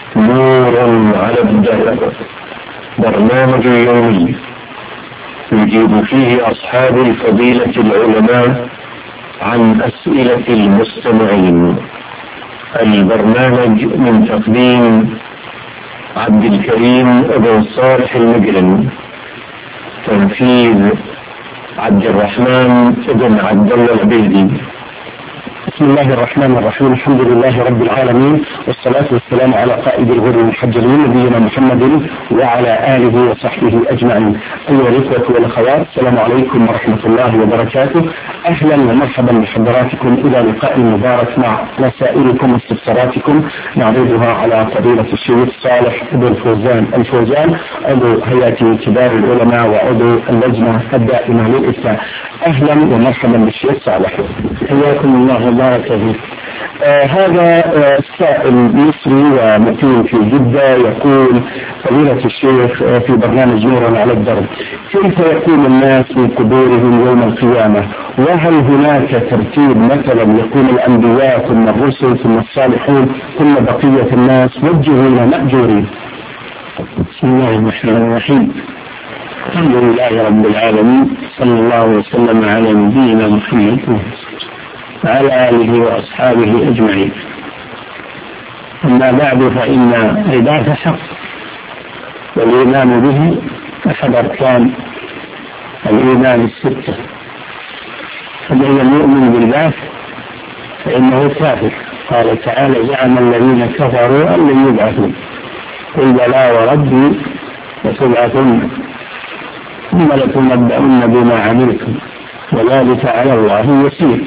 نور على الدرب، برنامج يومي يجيب فيه أصحاب الفضيلة العلماء عن أسئلة المستمعين. البرنامج من تقديم عبد الكريم بن صالح المجرم، تنفيذ عبد الرحمن بن عبد الله العبيدي. بسم الله الرحمن الرحيم. الحمد لله رب العالمين، والصلاة والسلام على قائد الغر المحجلين نبينا محمد وعلى آله وصحبه أجمعين. أيها الإخوة والأخوات، السلام عليكم ورحمة الله وبركاته. أهلا ومرحبا بحضراتكم إلى لقاء مبارك مع رسائلكم واستفساراتكم نعرضها على فضيلة الشيخ صالح بن الفوزان عضو هيئة كبار العلماء وعضو اللجنة الدائمة للإفتاء. أهلا ومرحبا بالشيخ صالح، حياكم الله وبارك فيك. هذا سائل مصري ومقيم في جدة يقول: فضيلة الشيخ، في برنامج نور على الدرب، كيف يقوم الناس من قبورهم يوم القيامة؟ وهل هناك ترتيب مثلا يقوم الأنبياء ثم الرسل ثم الصالحون ثم بقية الناس وجهون مأجورين؟ بسم الله الرحمن الرحيم. الحمد لله رب العالمين، صلى الله وسلم على نبينا محمد وعلى آله وأصحابه أجمعين. أما بعد، فإن البعث حق، والإيمان به أحد أركان الإيمان الستة، فمن لم يؤمن بالبعث فإنه كافر. قال تعالى: زعم الذين كفروا أن لن يبعثوا، قل بلى وربي لتبعثن ثم لتنبؤن بما عملتم وذلك على الله يسير.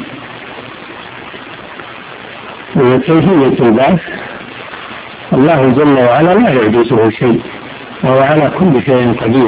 وكيفية البعث الله جل وعلا لا يعجزه شيء، وهو على كل شيء قدير.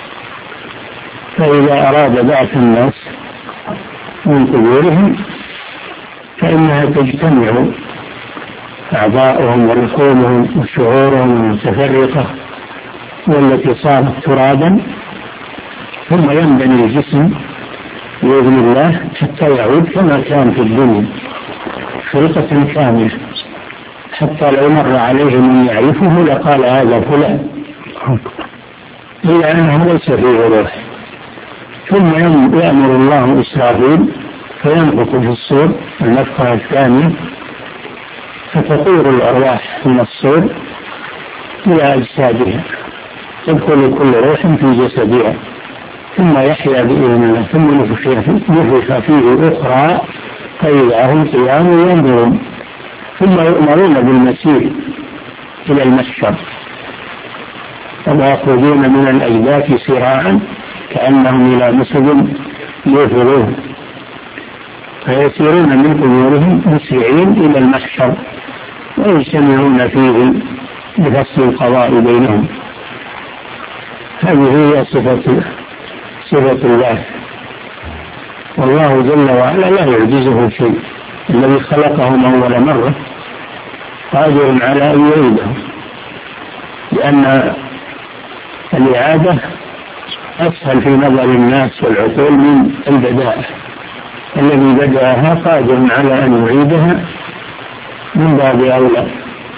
فإذا أراد بعث الناس من قبورهم فإنها تجتمع أعضاؤهم ولحومهم وشعورهم المتفرقة والتي صارت ترابا، ثم ينبني الجسم بإذن الله حتى يعود كما كان في الدنيا، خلقة كاملة، حتى لو مر عليه من يعرفه لقال هذا فلان، إلا أنه ليس فيه روح. ثم يأمر الله إسرافيل فينفخ في الصور النفخة الثانية، فتطير الأرواح من الصور إلى أجسادها، تدخل كل روح في جسدها، ثم يحيا بإذن الله، ثم نفخ فيه أخرى فإذا هم قيام ينظرون، ثم يؤمرون بالمسير إلى المحشر، ويخرجون من الأجداث سراعا كأنهم إلى نصب يوفرون، فيسيرون من قبورهم مسرعين إلى المحشر، ويجتمعون فيه بفصل القضاء بينهم. هذه هي صفة الله، والله جل وعلا لا يعجزه شيء. الذي خلقهم أول مرة قادر على أن يعيدهم، لأن الإعادة أسهل في نظر الناس والعقول من البداءة. الذي بدأها قادر على أن يعيدها من باب أولى.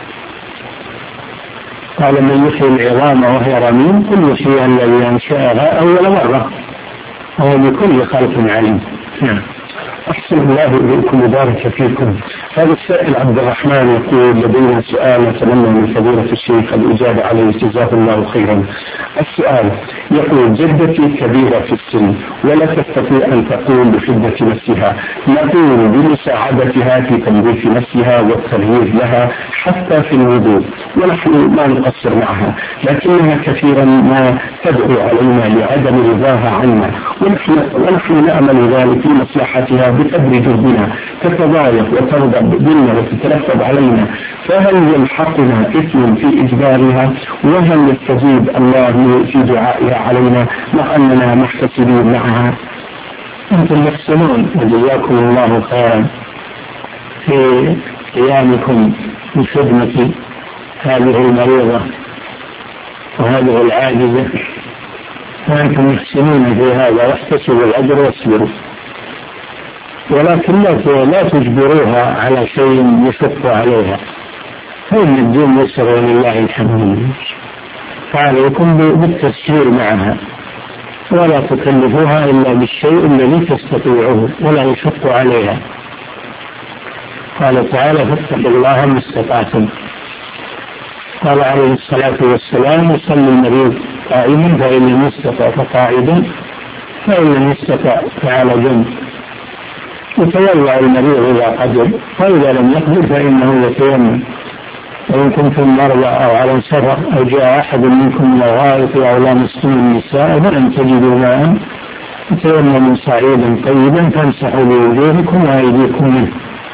قال: من يحيي العظام وهي رميم قل يحييها الذي أنشأها أول مرة وهو بكل خلق عليم. أحسن الله إليكم وبارك فيكم. هذا السائل عبد الرحمن يقول: لدينا سؤال نتمنى من فضيلة الشيخ الإجابة عليه جزاه الله خيرا. السؤال يقول: جدتي كبيرة في السن ولا تستطيع أن تقوم بحدة نفسها، نقوم بمساعدتها في تنظيف نفسها والتغيير لها حتى في الوضوء، ونحن ما نقصر معها، لكنها كثيرا ما تدعو علينا لعدم رضاها عنا، ونحن نأمل ذلك لمصلحتها بقدر جهدنا، تتضايق وتغضب بنا وتتلفظ علينا، فهل يلحقنا إثم في إجبارها؟ وهل يستجيب الله في دعائها علينا مع أننا محتسبين معها؟ أنتم محسنون وجزاكم الله خيرا في قيامكم بخدمة هذه المريضة وهذه العاجزة، وأنتم محسنون في هذا، واحتسبوا الأجر واصبروا، ولكن لا تجبروها على شيء يشق عليها، فإن الدين يسر ولله الحمد. فعليكم بالتسهيل معها، ولا تكلفوها إلا بالشيء الذي تستطيعه ولا يشق عليها. قال تعالى: فاتقوا الله ما استطعتم. قال عليه الصلاة والسلام: يصلي المريض قائما فإن لم يستطع فقاعدا فإن لم يستطع فعلى جنب، يتولع المريض إذا قدر، فإذا لم يقدر فإنه يتيمم. وإن كنتم مرضى أو على سفر أو جاء أحد منكم من الغائط أو لامستم النساء فلم تجدوا ماء فتيمموا صعيدا طيبا فامسحوا بوجوهكم وأيديكم منه.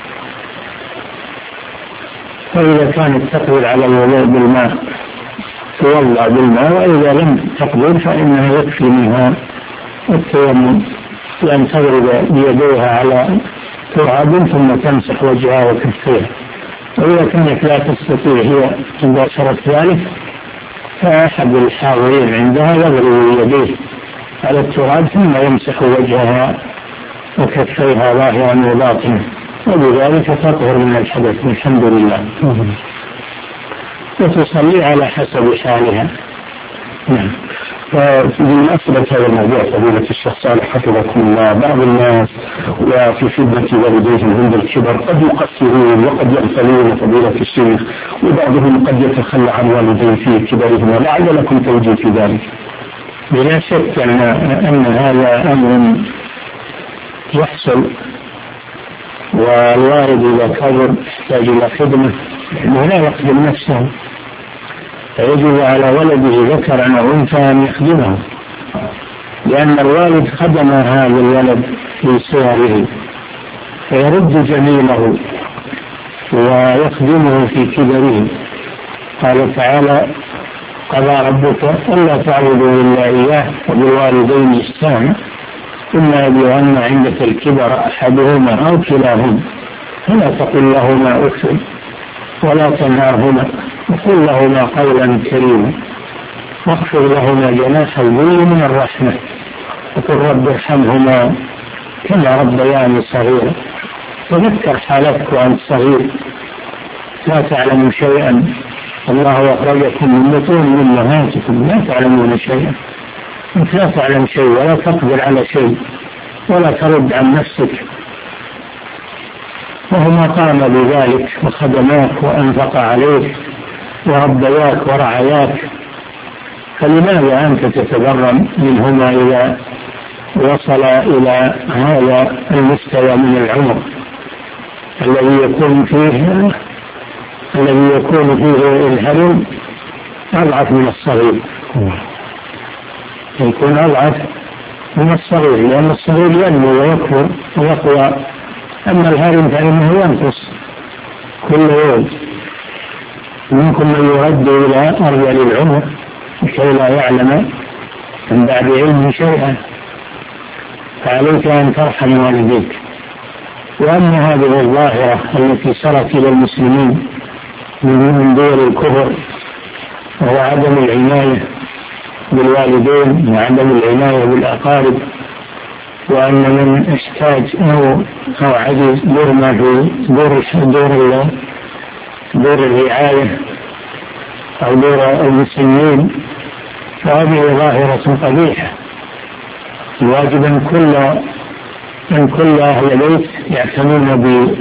فإذا كانت تقدر على الوضوء بالماء تولع بالماء، وإذا لم تقدر فإنها يكفي منها التيمم بأن تضرب بيديها على تراب ثم تمسح وجهها وكفيها. وإذا كانت لا تستطيع هي مباشرة ذلك فأحد الحاضرين عندها يضرب يديه على التراب ثم يمسح وجهها وكفيها ظاهرا وباطنا، وبذلك تطهر من الحدث الحمد لله. وتصلي على حسب حالها. نعم. فبمناسبة هذا الموضوع فضيلة الشيخ صالح حفظكم الله، بعض الناس وفي خدمة والديهم عند الكبر قد يقصرون وقد يغفلون فضيلة الشيخ، وبعضهم قد يتخلى عن والديه في كبرهم، ولعل لكم توجيه في ذلك. بلا شك أن هذا أمر يحصل، والوالد إذا كبر يحتاج إلى خدمة ولا يخدم نفسه، فيجب على ولده ذكرا أو أنثى أن يخدمه، لأن الوالد خدم هذا الولد في صغره فيرد جميله ويخدمه في كبره. قال تعالى: قضى ربك ألا تعبدوا إلا إياه وبالوالدين إحسانا إما يبلغن عندك الكبر أحدهما أو كلاهما فلا تقل لهما أف ولا تنهرهما وقل لهما قولا كريما واخفض لهما جناح الذل من الرحمة وقل رب ارحمهما كما ربياني صغيرا. تذكر حالتك وأنت صغير لا تعلم شيئا، الله أخرجكم من بطون أمهاتكم لا تعلمون شيئا، أنت لا تعلم شيء ولا تقدر على شيء ولا ترد عن نفسك، وهما قام بذلك وخدماك وأنفق عليك وربياك ورعاياك، فلماذا أنت تتبرم منهما إذا وصل إلى هذا المستوى من العمر الذي يكون فيه الهرم أضعف من الصغير، يكون أضعف من الصغير، لأن الصغير ينمو ويكبر ويقوى، أما الهرم فإنه ينقص كل يوم. منكم من يرد إلى أرذل العمر لكي لا يعلم من بعد علم شيئا، فعليك أن ترحم والديك. وأما هذه الظاهرة التي سرت إلى المسلمين من دول الكفر وهو عدم العناية بالوالدين وعدم العناية بالأقارب، وأن من احتاج أو عجز دورنا في دور الرعاية أو دور المسلمين، فهذه ظاهرة قبيحة. الواجب أن كل أهل البيت يعتنون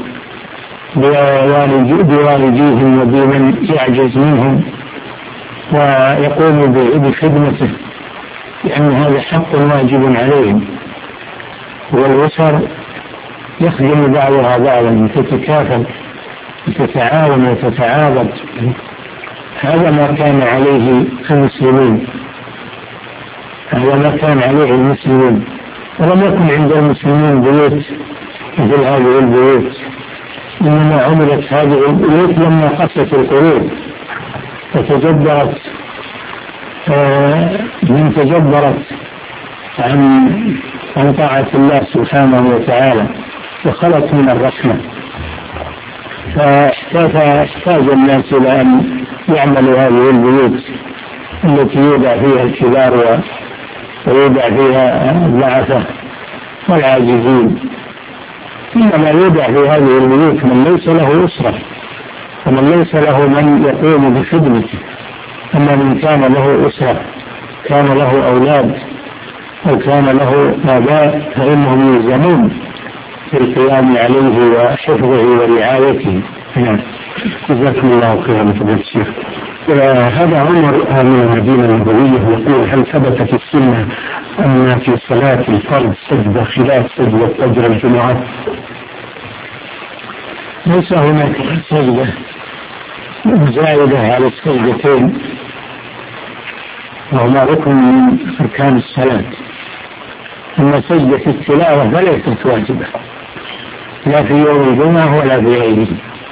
بوالديهم وبمن يعجز منهم ويقوموا بخدمته، لأن هذا حق واجب عليهم، والأسر يخدم بعضها بعضا، تتكافل وتتعاون وتتعاضد. هذا ما كان عليه المسلمين، ولم يكن عند المسلمين بيوت مثل هذه البيوت، إنما عملت هذه البيوت لما قست القلوب وتجبرت عن طاعة الله سبحانه وتعالى وخلت من الرحمة، فاحتاج الناس إلى أن يعملوا هذه البيوت التي يوضع فيها الكبار ويوضع فيها الضعفاء والعاجزين، إنما يوضع في هذه البيوت من ليس له أسرة ومن ليس له من يقوم بخدمته. أما من كان له أسرة، كان له أولاد، أو كان له آباء، فإنهم يلزمون في القيام عليه وحفظه ورعايته. جزاكم الله خيرا فضيلة الشيخ. هذا عمر من المدينة النبوية يقول: هل ثبت في السنة أن في صلاة الفرض سجدة خلاف سجدة فجر الجمعة؟ ليس هناك سجدة زائدة على السجدتين، وهما ركن من أركان الصلاة. أما سجدة التلاوة فليست واجبة لا في يوم الجمعة ولا في غيره،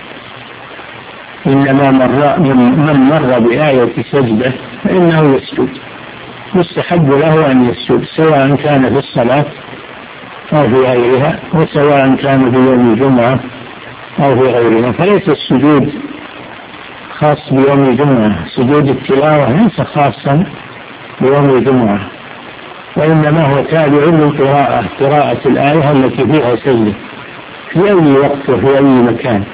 إنما من مر بآية سجدة فإنه يسجد، يستحب له أن يسجد سواء كان في الصلاة أو في غيرها، وسواء كان في يوم الجمعة أو في غيرها. فليس السجود خاص بيوم الجمعة، سجود التلاوة ليس خاصا بيوم الجمعة، وإنما هو تابع للقراءة، قراءة الآية التي فيها سجدة في أي وقت وفي أي مكان.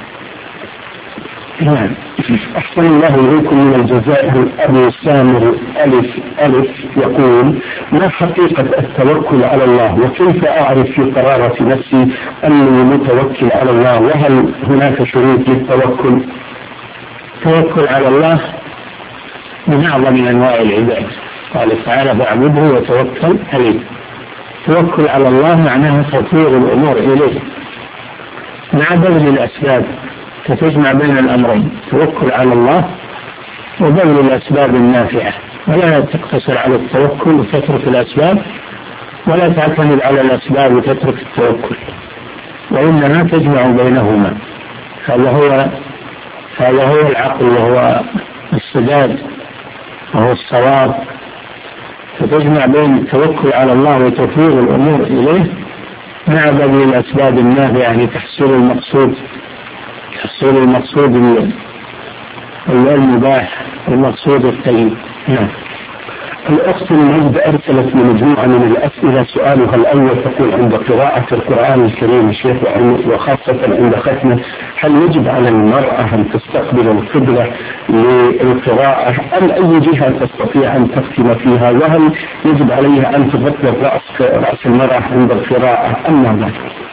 أحسن الله إليكم. من الجزائر أبو سامر ألف يقول: ما حقيقة التوكل على الله، وكيف أعرف في قرارة نفسي أني متوكل على الله، وهل هناك شروط للتوكل؟ التوكل على الله من أعظم أنواع العباد، قال تعالى: فاعبده وتوكل عليه. التوكل على الله معناه تطوير الأمور إليه مع بذل الأسباب، فتجمع بين الأمرين: توكل على الله وبذل الأسباب النافعة، ولا تقتصر على التوكل وتترك الأسباب، ولا تعتمد على الأسباب وتترك التوكل، وإنما تجمع بينهما. هذا هو العقل، وهو السداد، وهو الصواب. فتجمع بين التوكل على الله وتطوير الأمور إليه مع بذل الأسباب النافعة لتحصيل المقصود المباح، المقصود الطيب. الأخت المجد أرسلت مجموعة من الأسئلة. سؤالها الأول تقول: عند قراءة القرآن الكريم الشيخ، وخاصة عند ختمه، هل يجب على المرأة أن تستقبل القبلة للقراءة، أم أي جهة تستطيع أن تختم فيها؟ وهل يجب عليها أن تغطي رأس المرأة عند القراءة أم لا؟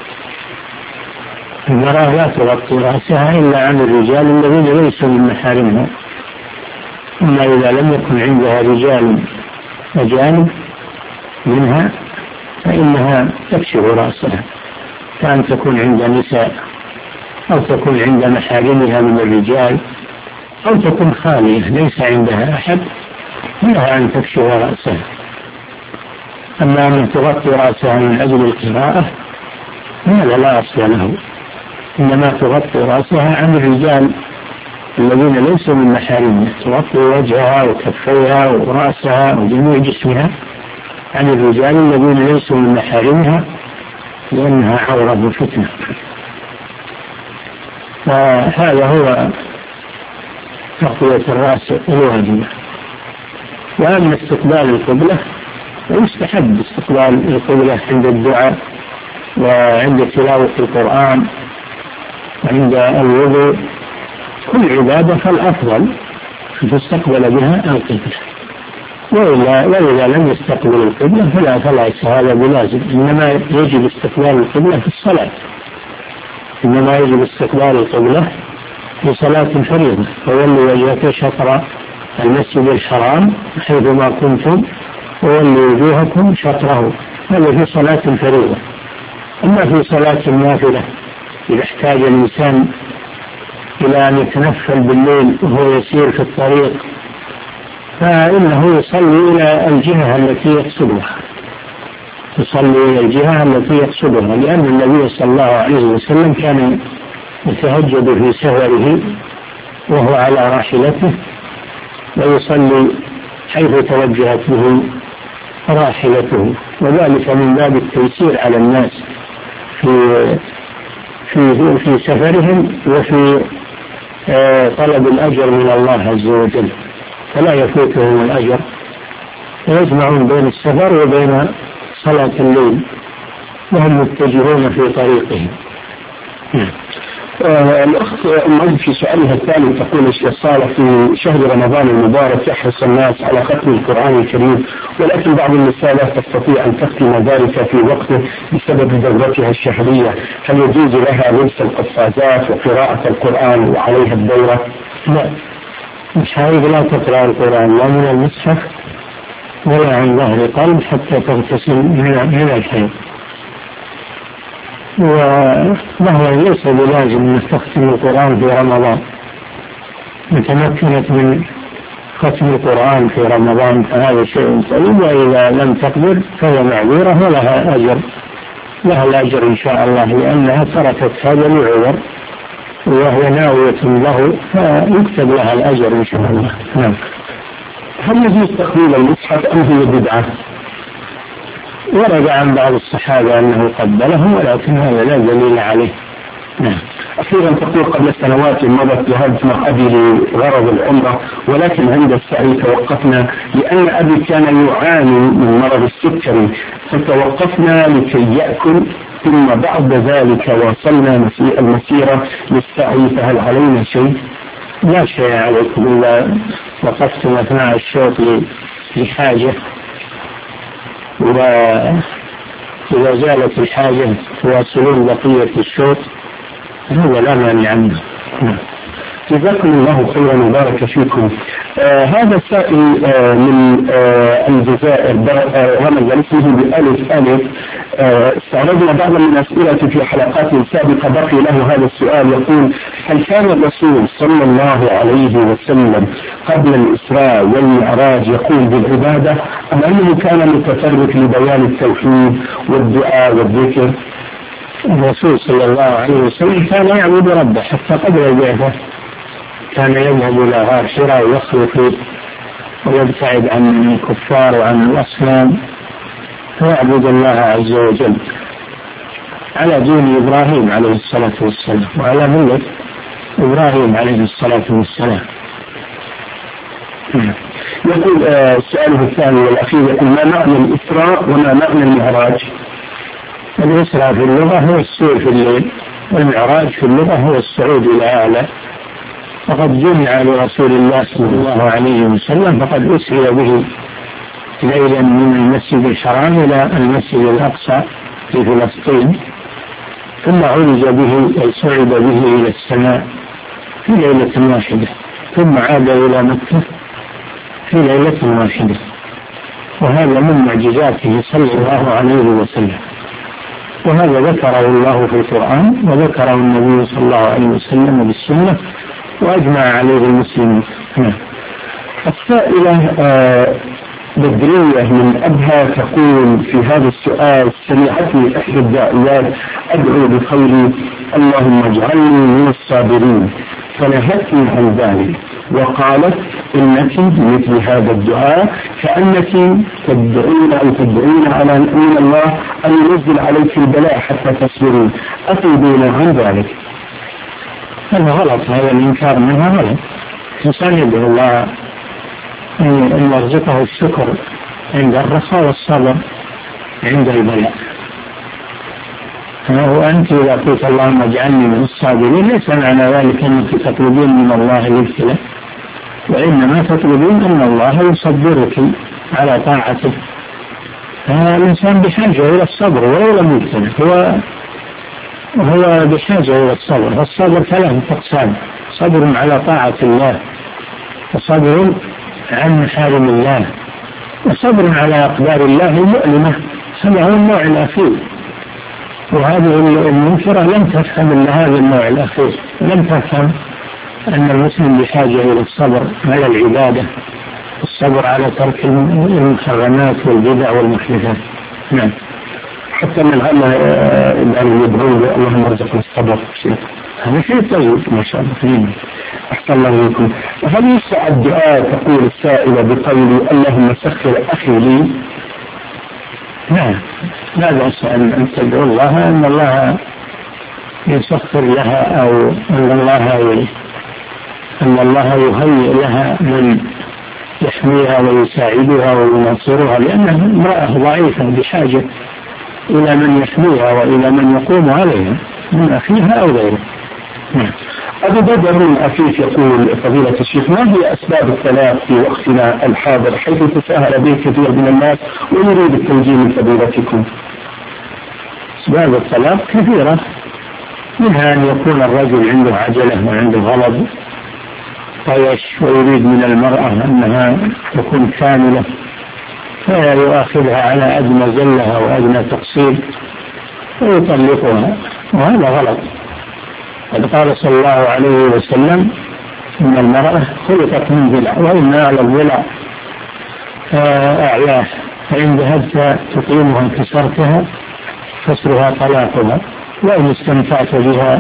المرأة لا تغطي رأسها إلا عن الرجال الذين ليسوا من محارمها، أما إذا لم يكن عندها رجال أجانب منها فإنها تكشف رأسها، كأن تكون عند نساء، أو تكون عند محارمها من الرجال، أو تكون خالية ليس عندها أحد، لها أن تكشف رأسها. أما أن تغطي رأسها من أجل القراءة هذا لا أصل له، إنما تغطي رأسها عن الرجال الذين ليسوا من محارمها، تغطي وجهها وكفيها ورأسها وجميع جسمها عن الرجال الذين ليسوا من محارمها، لأنها عورة وفتنة. فهذا هو تغطية الرأس الواجبة. وأما استقبال القبلة فيستحب استقبال القبلة عند الدعاء، وعند تلاوة القرآن، وعند الوضوء، كل عبادة فالأفضل تستقبل بها القبلة. وإذا لم يستقبل القبلة فلا هذا بلازم، إنما يجب استقبال القبلة في الصلاة، إنما يجب استقبال القبلة في صلاة فريضة: فولوا وجهك شطر المسجد الحرام حيثما كنتم وولوا وجوهكم شطره. هذا في صلاة فريضة. أما في صلاة النافلة إذا احتاج الإنسان إلى أن يتنفل بالليل وهو يسير في الطريق فإنه يصلي إلى الجهة التي يقصدها، لأن النبي صلى الله عليه وسلم كان يتهجد في سفره وهو على راحلته، ويصلي حيث توجهت به راحلته، وذلك من باب التيسير على الناس في سفرهم وفي طلب الأجر من الله عز وجل، فلا يفوتهم الأجر، ويجمعون بين السفر وبين صلاة الليل وهم متجهون في طريقهم. الأخت أمي في سؤالها الثاني تقول صار في شهر رمضان المبارك يحرص الناس على ختم القرآن الكريم، ولكن بعض النساء لا تستطيع أن تختم ذلك في وقته بسبب دورتها الشهرية، هل يجوز لها لبس القفازات وقراءة القرآن وعليها الدورة؟ لا، مش عايز لا تقرأ القرآن لا من المصحف ولا عن ظهر قلب حتى تغتسل من الحيض، وهو ليس بلازم أن تختم القرآن في رمضان. متمكنت من ختم القرآن في رمضان فهذا شيء طيب، وإذا لم تقدر فهي معذورة ولها أجر، لها الأجر إن شاء الله، لأنها تركت هذا العذر وهي ناوية له فيكتب لها الأجر إن شاء الله. نعم. هل يجوز تقبيل المصحف أم هي بدعة؟ ورد عن بعض الصحابة أنه قبلهم ولكن هذا لا دليل عليه. نعم. أخيرا تقول قبل سنوات مضت ذهبت مع أبي لغرض العمرة، ولكن عند السعي توقفنا لأن أبي كان يعاني من مرض السكري، فتوقفنا لكي يأكل، ثم بعد ذلك واصلنا المسيرة للسعي، فهل علينا شيء؟ لا شيء عليكم إذا وقفتم أثناء الشوط لحاجة، وإذا زالت الحاجة تواصلون بقية الشوط هذا لا مانع عنه. جزاكم الله خيرا وبارك فيكم. هذا سائل من الجزائر رمز اسمه بألف ألف. استعرضنا بعضا من أسئلة في حلقات سابقة بقي له هذا السؤال، يقول: هل كان الرسول صلى الله عليه وسلم قبل الإسراء والمعراج يقوم بالعبادة، أم أنه كان متفرغ لبيان التوحيد والدعاء والذكر؟ الرسول صلى الله عليه وسلم كان يعبد ربه حتى قبل البعثة، كان يذهب إلى غار حراء ويخلو فيه ويبتعد عن الكفار وعن الأصنام ويعبد الله عز وجل على دين إبراهيم عليه الصلاة والسلام وعلى ملة إبراهيم عليه الصلاة والسلام. يقول سؤاله الثاني والأخير، يقول: ما معنى الإسراء وما معنى المعراج؟ الإسراء في اللغة هو السير في الليل، والمعراج في اللغة هو الصعود إلى أعلى، فقد جمع لرسول الله صلى الله عليه وسلم فقد أسري به ليلا من المسجد الحرام إلى المسجد الأقصى في فلسطين، ثم عرج به أي صعد به إلى السماء في ليلة واحدة، ثم عاد إلى مكة في ليلة واحدة، وهذا من معجزاته صلى الله عليه وسلم، وهذا ذكره الله في القرآن وذكره النبي صلى الله عليه وسلم بالسنة وأجمع عليه المسلمين. السائلة بدرية من أبها تقول في هذا السؤال: سمعتني إحدى الداعيات أدعو بقولي اللهم اجعلني من الصابرين، فنهتني عن ذلك وقالت إنك بمثل هذا الدعاء كأنك تدعون على من الله أن ينزل عليك البلاء حتى تصبرين، أفيدونا عن ذلك. هذا غلط، هذا الإنكار منها غلط. الإنسان يدعو الله أن يرزقه الشكر عند الرخاء والصبر عند البلاء. وأنت إذا قلت اللهم اجعلني من الصابرين ليس معنى ذلك أنك تطلبين من الله الابتلاء، وإنما تطلبين أن الله يصبرك على طاعته. الإنسان بحاجة إلى الصبر ولو لم يبتلى، هو بحاجة إلى الصبر، والصبر ثلاثة أقسام: صبر على طاعة الله، وصبر عن محارم الله، وصبر على أقدار الله المؤلمة. هذا هو النوع الأخير، وهذه المنكرة لم تفهم إلا هذا النوع الأخير، لم تفهم أن المسلم بحاجة إلى الصبر على العبادة، الصبر على ترك المحرمات والبدع والمحدثات. نعم. حتى من هذا الآن يدعون اللهم ارزقنا الصبر، هذا شيء طيب ما شاء الله. أحسن الله إليكم. هل يسع الدعاء تقول السائلة بقولي اللهم سخر أخي لي؟ نعم، لا بأس أن تدعو الله أن الله يسخر لها، أو أن الله يهيئ لها من يحميها ويساعدها وينصرها، لأنها امرأة ضعيفة بحاجة إلى من يحميها وإلى من يقوم عليها من أخيها أو غيره. أبو بدر من أفيف يقول فضيلة الشيخ ما هي أسباب الطلاق في وقتنا الحاضر حيث تساهل به كثير من الناس ويريد التوجيه من فضيلتكم؟ أسباب الطلاق كثيرة، منها أن يكون الرجل عنده عجلة وعنده غضب طيش ويريد من المرأة أنها تكون كاملة فيؤاخذها على أدنى زلة أو أدنى تقصير ويطلقها، وهذا غلط. قد قال صلى الله عليه وسلم إن المرأة خلقت من ضلع وإن أعلى الضلع أعلاه، فإن ذهبت تقيمها كسرتها كسرها طلاقها، وإن استمتعت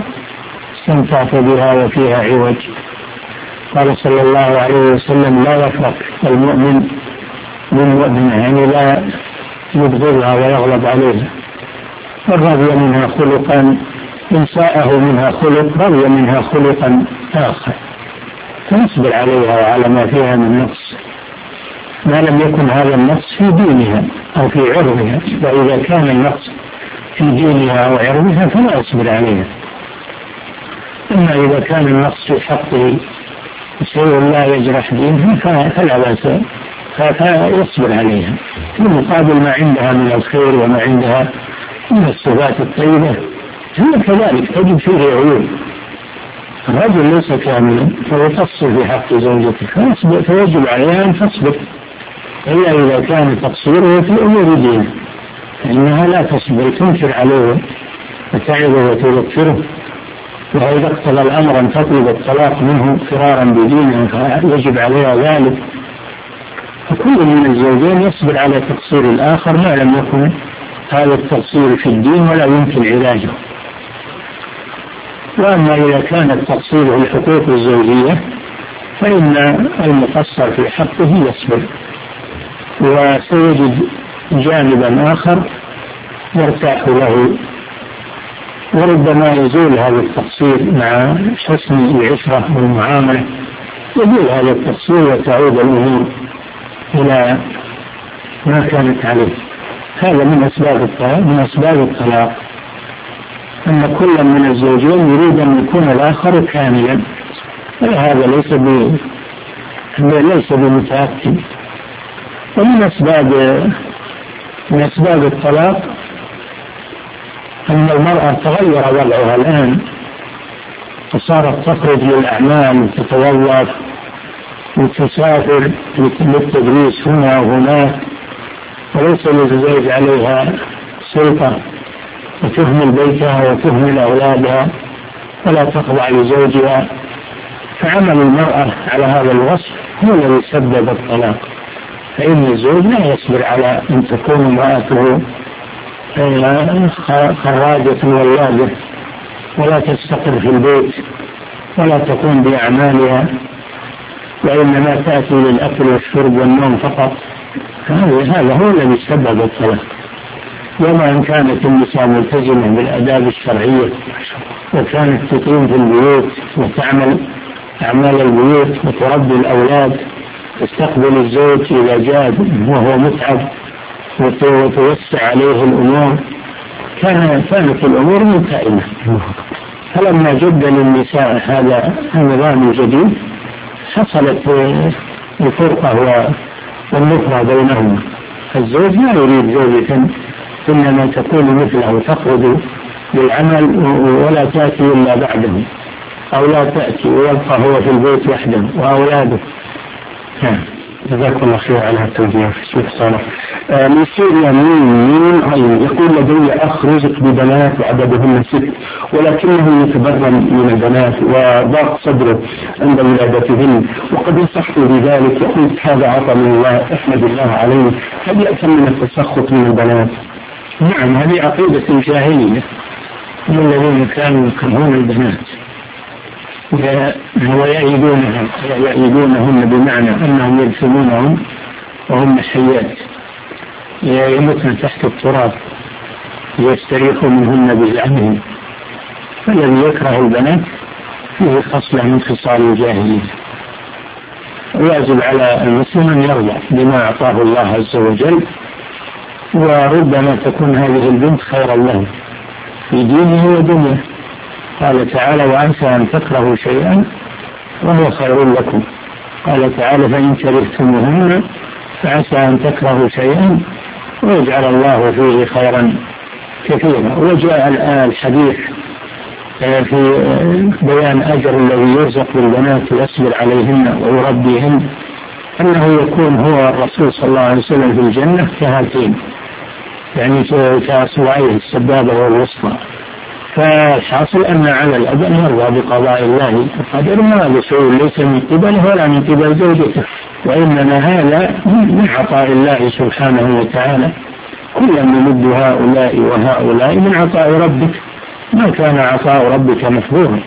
بها وفيها عوج. قال صلى الله عليه وسلم لا يفرق المؤمن بالمؤمنة، يعني لا يبغضها ويغضب عليها، فالرضي منها خلقا إن ساءه منها خلق رضي منها خلقا آخر، فنصبر عليها وعلى ما فيها من نقص ما لم يكن هذا النقص في دينها أو في عرضها، وإذا كان النقص في دينها أو عرضها فلا يصبر عليها. أما إذا كان النقص في حقه شيء لا يجرح دينها فلا بأس، فيصبر عليها في مقابل ما عندها من الخير وما عندها من الصفات الطيبة. هي كذلك تجد فيه عيوب، الرجل ليس كاملا فيقصر في حق زوجته فيجب عليها أن تصبر، إلا إذا كان تقصيره في أمور دينه فإنها لا تصبر، تنكر عليه وتعظه وتذكره، وإذا اقتضى الأمر أن تطلب الطلاق منه فرارا بدينه فيجب عليها ذلك. فكل من الزوجين يصبر على تقصير الآخر ما لم يكن هذا التقصير في الدين ولا يمكن علاجه. وأما إذا كان التقصير في الحقوق الزوجية فإن المقصر في حقه يصبر، وسيجد جانبا آخر يرتاح له، وربما يزول هذا التقصير مع حسن العشرة والمعاملة، يزول هذا التقصير وتعود الأمور إلى ما كانت عليه. هذا من أسباب الطلاق أن كل من الزوجين يريد أن يكون الآخر كاملا، وهذا ليس بمتأكد. ومن أسباب الطلاق أن المرأة تغير وضعها الآن، فصارت تخرج للأعمال وتتوظف وتسافر للتدريس هنا وهناك، وليس للزوج عليها سلطة، وتهمل بيتها وتهمل أولادها ولا تخضع لزوجها. فعمل المرأة على هذا الوصف هو الذي سبب الطلاق، فإن الزوج لا يصبر على أن تكون امرأته خراجة ولادة ولا تستقر في البيت ولا تقوم بأعمالها، وإنما تأتي للأكل والشرب والنوم فقط. هذا هو الذي سبب الطلاق. وما أن كانت النساء ملتزمة بالآداب الشرعية وكانت تقيم في البيوت وتعمل أعمال البيوت وتربي الأولاد، تستقبل الزوج إذا جاء وهو متعب وتوسع عليه الأمور، كانت الأمور ملتئمة. فلما جد للنساء هذا النظام الجديد حصلت الفرقة والنفرة بينهما. الزوج لا يريد زوجة إنما تكون مثله تخرج للعمل ولا تأتي إلا بعده، أو لا تأتي ويبقى هو في البيت وحده وأولاده. جزاكم الله خير على التوجيه شيخ صالح. من سوريا مين يقول لدي أخ رزق ببنات وعددهن 6 ولكنه يتبرم من البنات وضاق صدره عند ولادتهن، وقد نصحت بذلك وقلت هذا عطاء من الله احمد الله عليه، هل يأتم من التسخط من البنات؟ نعم، هذه عقيدة الجاهلية من الذين كانوا يكرهون البنات ويعيدونهن بمعنى أنهم يدفنونهم وهم حيات يموتن تحت التراب ليستريحوا منهن بزعمهم. فالذي يكره البنات فيه خصلة من خصال الجاهلية، ويجب على المسلم أن يرضى بما أعطاه الله عز وجل، وربما تكون هذه البنت خيرا له في دينه ودنياه، قال تعالى وعسى أن تكرهوا شيئا وهو خير لكم. قال تعالى فإن كرهتموهن فعسى أن تكرهوا شيئا ويجعل الله فيه خيرا كثيرا. وجاء الحديث في بيان أجر الذي يرزق بالبنات ويصبر عليهن ويربيهن أنه يكون هو الرسول صلى الله عليه وسلم في الجنة كهاتين، يعني كأصبعيه السبابة والوسطى. فالحاصل أن على الأب أن يرضى بقضاء الله القدر، ما بشيء ليس من قبله ولا من قبل زوجته، وإنما هذا من عطاء الله سبحانه وتعالى. كل نمد هؤلاء وهؤلاء من عطاء ربك، ما كان عطاء ربك محظورا.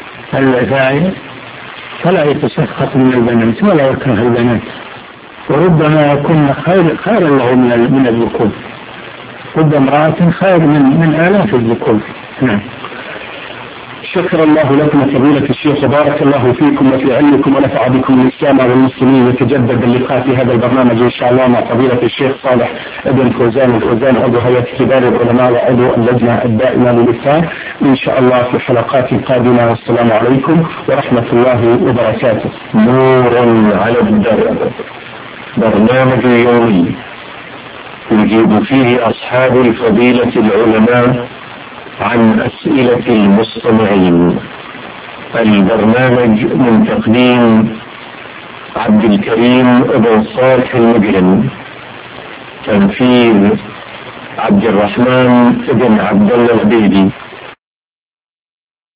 فلا يتسخط من البنات ولا يكره البنات، وربما يكون خيرا له من الذكور. رب امرأة خير من آلاف الذكور. نعم. شكر الله لكم فضيلة الشيخ وبارك الله فيكم وفي علمكم ونفع بكم الإسلام والمسلمين. يتجدد اللقاء في هذا البرنامج إن شاء الله مع فضيلة الشيخ صالح ابن فوزان الفوزان عضو هيئة كبار العلماء وعضو اللجنة الدائمة للإفتاء إن شاء الله في حلقات قادمة. والسلام عليكم ورحمة الله وبركاته. نور على الدرب، برنامج يومي يجيب فيه أصحاب الفضيلة العلماء عن أسئلة المستمعين. البرنامج من تقديم عبد الكريم بن صالح المجرم، تنفيذ عبد الرحمن بن عبد الله العبيدي.